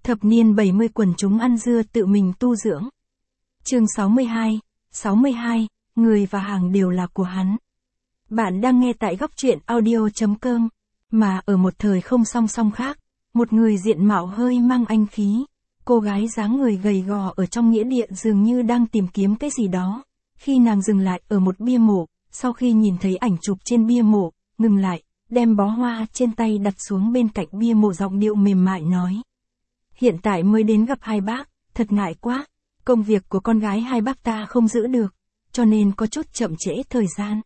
Thập niên 70 quần chúng ăn dưa tự mình tu dưỡng. Chương 62, người và hàng đều là của hắn. Bạn đang nghe tại góc truyện audio.com, mà ở một thời không song song khác, một người diện mạo hơi mang anh khí, cô gái dáng người gầy gò ở trong nghĩa địa dường như đang tìm kiếm cái gì đó. Khi nàng dừng lại ở một bia mộ, sau khi nhìn thấy ảnh chụp trên bia mộ, ngừng lại, đem bó hoa trên tay đặt xuống bên cạnh bia mộ, giọng điệu mềm mại nói: "Hiện tại mới đến gặp hai bác, thật ngại quá, công việc của con gái hai bác ta không giữ được, cho nên có chút chậm trễ thời gian.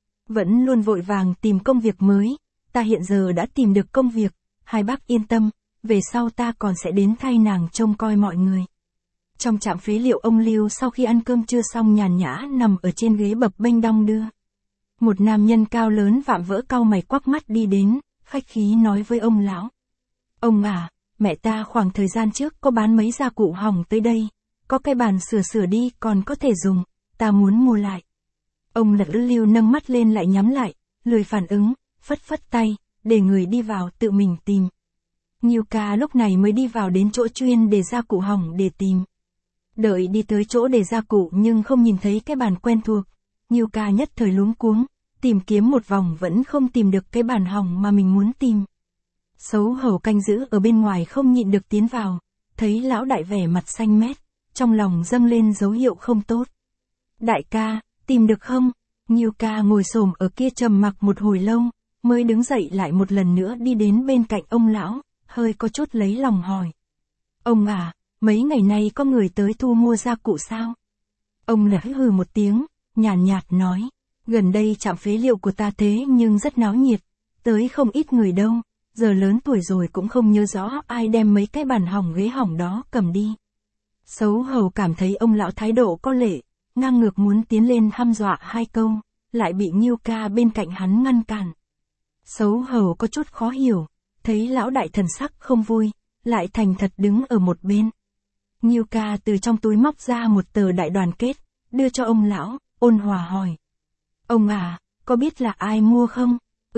Vẫn luôn vội vàng tìm công việc mới, ta hiện giờ đã tìm được công việc, hai bác yên tâm, về sau ta còn sẽ đến thay nàng trông coi mọi người." Trong trạm phế liệu, ông Lưu sau khi ăn cơm trưa xong nhàn nhã nằm ở trên ghế bập bênh đong đưa. Một nam nhân cao lớn vạm vỡ cau mày quắc mắt đi đến, khách khí nói với ông lão: "Ông à, mẹ ta khoảng thời gian trước có bán mấy gia cụ hỏng tới đây, có cái bàn sửa đi còn có thể dùng, ta muốn mua lại." Ông Lưu nâng mắt lên lại nhắm lại, lười phản ứng, phất phất tay, để người đi vào tự mình tìm. Nhiêu ca lúc này mới đi vào đến chỗ chuyên để gia cụ hỏng để tìm. Đợi đi tới chỗ để gia cụ nhưng không nhìn thấy cái bàn quen thuộc, Nhiêu ca nhất thời luống cuống, tìm kiếm một vòng vẫn không tìm được cái bàn hỏng mà mình muốn tìm. Xấu hổ canh giữ ở bên ngoài không nhịn được tiến vào, thấy lão đại vẻ mặt xanh mét, trong lòng dâng lên dấu hiệu không tốt. "Đại ca, tìm được không?" Nhiêu ca ngồi xổm ở kia trầm mặc một hồi lâu, mới đứng dậy lại một lần nữa đi đến bên cạnh ông lão, hơi có chút lấy lòng hỏi: "Ông à, mấy ngày nay có người tới thu mua gia cụ sao?" Ông hừ một tiếng, nhàn nhạt nói: "Gần đây trạm phế liệu của ta thế nhưng rất náo nhiệt, tới không ít người đâu, giờ lớn tuổi rồi cũng không nhớ rõ ai đem mấy cái bàn hỏng ghế hỏng đó cầm đi." Xấu hổ cảm thấy ông lão thái độ có lệ, ngang ngược muốn tiến lên hăm dọa hai câu, lại bị Nhiêu ca bên cạnh hắn ngăn cản. Xấu hổ có chút khó hiểu, thấy lão đại thần sắc không vui, lại thành thật đứng ở một bên. Nhiêu ca từ trong túi móc ra một tờ đại đoàn kết, đưa cho ông lão, ôn hòa hỏi: "Ông à, có biết là ai mua không?"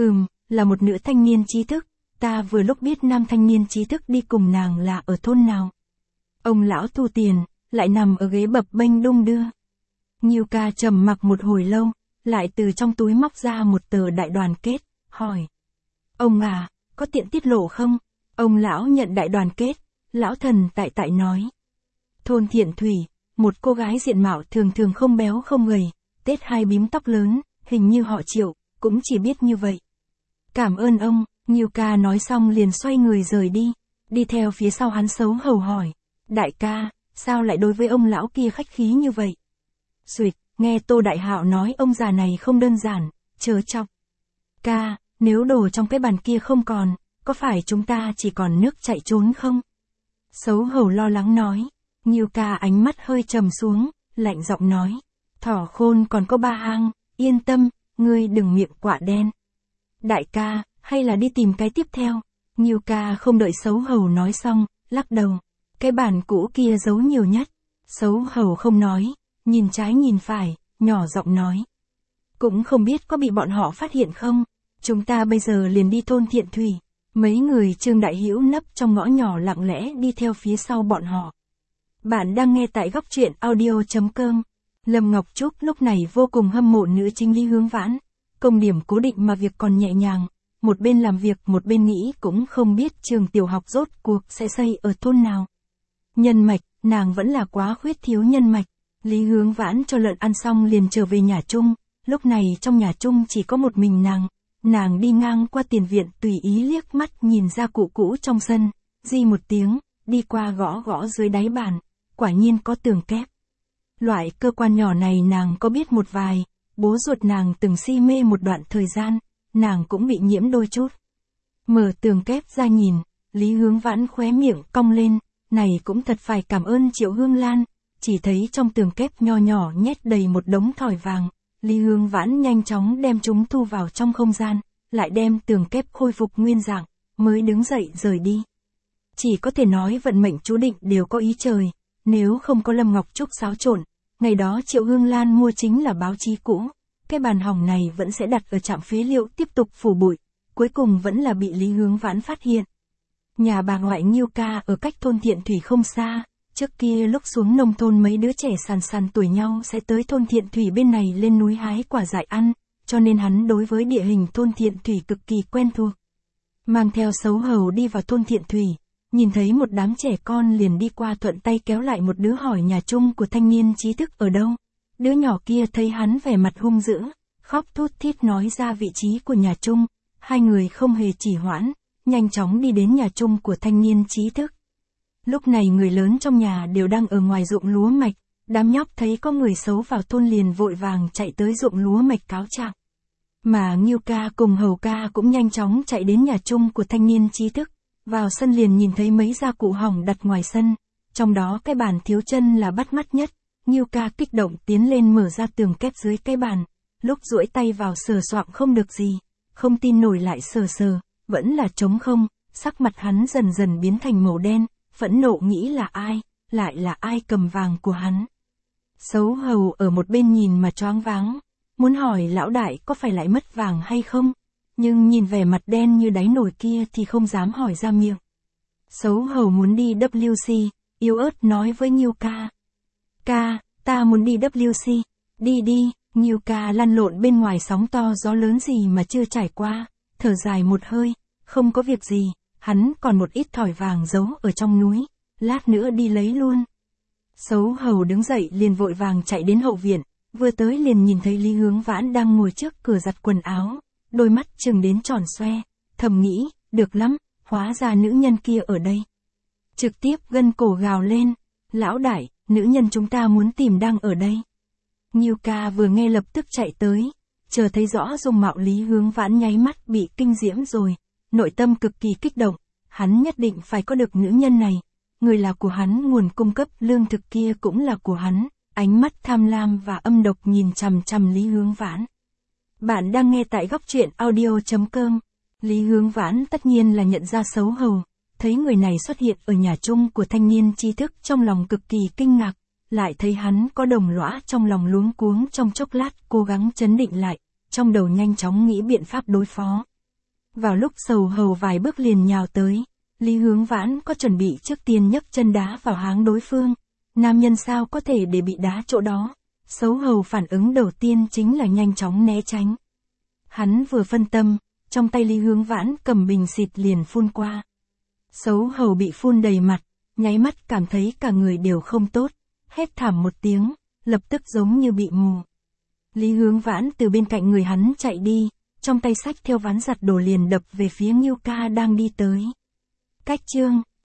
Là một nữ thanh niên trí thức, ta vừa lúc biết nam thanh niên trí thức đi cùng nàng là ở thôn nào." Ông lão thu tiền, lại nằm ở ghế bập bênh đung đưa. Nhiêu ca trầm mặc một hồi lâu, lại từ trong túi móc ra một tờ đại đoàn kết, hỏi: "Ông à, có tiện tiết lộ không?" Ông lão nhận đại đoàn kết, lão thần tại nói: "Thôn Thiện Thủy, một cô gái diện mạo thường thường không béo không gầy, tết hai bím tóc lớn, hình như họ Triệu, cũng chỉ biết như vậy." "Cảm ơn ông." Nhiêu ca nói xong liền xoay người rời đi, đi theo phía sau hắn xấu hổ hỏi: "Đại ca, sao lại đối với ông lão kia khách khí như vậy?" "Duyệt, nghe Tô Đại Hạo nói ông già này không đơn giản, chớ chọc." "Ca, nếu đồ trong cái bàn kia không còn, có phải chúng ta chỉ còn nước chạy trốn không?" Xấu hổ lo lắng nói. Nhiêu ca ánh mắt hơi trầm xuống, lạnh giọng nói: "Thỏ khôn còn có ba hang, yên tâm, ngươi đừng miệng quạ đen." "Đại ca, hay là đi tìm cái tiếp theo?" Nhiêu ca không đợi xấu hổ nói xong, lắc đầu: "Cái bàn cũ kia giấu nhiều nhất." Xấu hổ không nói, nhìn trái nhìn phải, nhỏ giọng nói: "Cũng không biết có bị bọn họ phát hiện không, chúng ta bây giờ liền đi thôn Thiện Thủy." Mấy người Trương Đại Hữu nấp trong ngõ nhỏ lặng lẽ đi theo phía sau bọn họ. Bạn đang nghe tại góc truyện audio.com. Lâm Ngọc Trúc lúc này vô cùng hâm mộ nữ chính Lý Hướng Vãn, công điểm cố định mà việc còn nhẹ nhàng, một bên làm việc một bên nghĩ cũng không biết trường tiểu học rốt cuộc sẽ xây ở thôn nào. Nhân mạch, nàng vẫn là quá khuyết thiếu nhân mạch. Lý Hướng Vãn cho lợn ăn xong liền trở về nhà chung, lúc này trong nhà chung chỉ có một mình nàng đi ngang qua tiền viện tùy ý liếc mắt nhìn ra cụ cũ trong sân, di một tiếng, đi qua gõ gõ dưới đáy bàn, quả nhiên có tường kép. Loại cơ quan nhỏ này nàng có biết một vài, bố ruột nàng từng si mê một đoạn thời gian, nàng cũng bị nhiễm đôi chút. Mở tường kép ra nhìn, Lý Hướng Vãn khóe miệng cong lên, này cũng thật phải cảm ơn Triệu Hương Lan, chỉ thấy trong tường kép nho nhỏ nhét đầy một đống thỏi vàng, Lý Hướng Vãn nhanh chóng đem chúng thu vào trong không gian, lại đem tường kép khôi phục nguyên dạng, mới đứng dậy rời đi. Chỉ có thể nói vận mệnh chú định đều có ý trời, nếu không có Lâm Ngọc Trúc xáo trộn, ngày đó Triệu Hương Lan mua chính là báo chí cũ, cái bàn hỏng này vẫn sẽ đặt ở trạm phế liệu tiếp tục phủ bụi, cuối cùng vẫn là bị Lý Hướng Vãn phát hiện. Nhà bà ngoại Nghiêu Ca ở cách thôn Thiện Thủy không xa, trước kia lúc xuống nông thôn mấy đứa trẻ sàn sàn tuổi nhau sẽ tới thôn Thiện Thủy bên này lên núi hái quả dại ăn, cho nên hắn đối với địa hình thôn Thiện Thủy cực kỳ quen thuộc. Mang theo Sấu Hầu đi vào thôn Thiện Thủy, nhìn thấy một đám trẻ con liền đi qua thuận tay kéo lại một đứa hỏi nhà chung của thanh niên trí thức ở đâu. Đứa nhỏ kia thấy hắn vẻ mặt hung dữ, khóc thút thít nói ra vị trí của nhà chung, hai người không hề trì hoãn, nhanh chóng đi đến nhà chung của thanh niên trí thức. Lúc này người lớn trong nhà đều đang ở ngoài ruộng lúa mạch, đám nhóc thấy có người xấu vào thôn liền vội vàng chạy tới ruộng lúa mạch cáo trạng. Mà Nghiêu Ca cùng Hầu Ca cũng nhanh chóng chạy đến nhà chung của thanh niên trí thức, vào sân liền nhìn thấy mấy gia cụ hỏng đặt ngoài sân, trong đó cái bàn thiếu chân là bắt mắt nhất. Nghiêu Ca kích động tiến lên mở ra tường kép dưới cái bàn, lúc duỗi tay vào sờ soạng không được gì, không tin nổi lại sờ sờ, vẫn là trống không, sắc mặt hắn dần dần biến thành màu đen, phẫn nộ nghĩ là ai, lại là ai cầm vàng của hắn. Sấu Hầu ở một bên nhìn mà choáng váng, muốn hỏi lão đại có phải lại mất vàng hay không, nhưng nhìn vẻ mặt đen như đáy nồi kia thì không dám hỏi ra miệng. Sấu Hầu muốn đi WC, yếu ớt nói với Nghiêu Ca. Ca, ta muốn đi WC, đi đi, Nghiêu Ca lăn lộn bên ngoài sóng to gió lớn gì mà chưa trải qua, thở dài một hơi, không có việc gì, hắn còn một ít thỏi vàng giấu ở trong núi, lát nữa đi lấy luôn. Sấu Hầu đứng dậy liền vội vàng chạy đến hậu viện, vừa tới liền nhìn thấy Lý Hướng Vãn đang ngồi trước cửa giặt quần áo, đôi mắt trừng đến tròn xoe, thầm nghĩ, được lắm, hóa ra nữ nhân kia ở đây. Trực tiếp gân cổ gào lên, lão đại, nữ nhân chúng ta muốn tìm đang ở đây. Nghiêu Ca vừa nghe lập tức chạy tới, chờ thấy rõ dung mạo Lý Hướng Vãn nháy mắt bị kinh diễm rồi, nội tâm cực kỳ kích động, hắn nhất định phải có được nữ nhân này, người là của hắn, nguồn cung cấp lương thực kia cũng là của hắn, ánh mắt tham lam và âm độc nhìn chằm chằm Lý Hướng Vãn. Bạn đang nghe tại góc truyện audio.com. Lý Hướng Vãn tất nhiên là nhận ra Sấu Hầu, thấy người này xuất hiện ở nhà chung của thanh niên trí thức trong lòng cực kỳ kinh ngạc, lại thấy hắn có đồng lõa trong lòng luống cuống trong chốc lát cố gắng trấn định lại, trong đầu nhanh chóng nghĩ biện pháp đối phó. Vào lúc Sấu Hầu vài bước liền nhào tới, Lý Hướng Vãn có chuẩn bị trước tiên nhấc chân đá vào háng đối phương, nam nhân sao có thể để bị đá chỗ đó. Sấu Hầu phản ứng đầu tiên chính là nhanh chóng né tránh. Hắn vừa phân tâm, trong tay Lý Hướng Vãn cầm bình xịt liền phun qua. Sấu Hầu bị phun đầy mặt, nháy mắt cảm thấy cả người đều không tốt, hét thảm một tiếng, lập tức giống như bị mù. Lý Hướng Vãn từ bên cạnh người hắn chạy đi, trong tay xách theo ván giặt đồ liền đập về phía Nghiêu Ca đang đi tới. Cách chương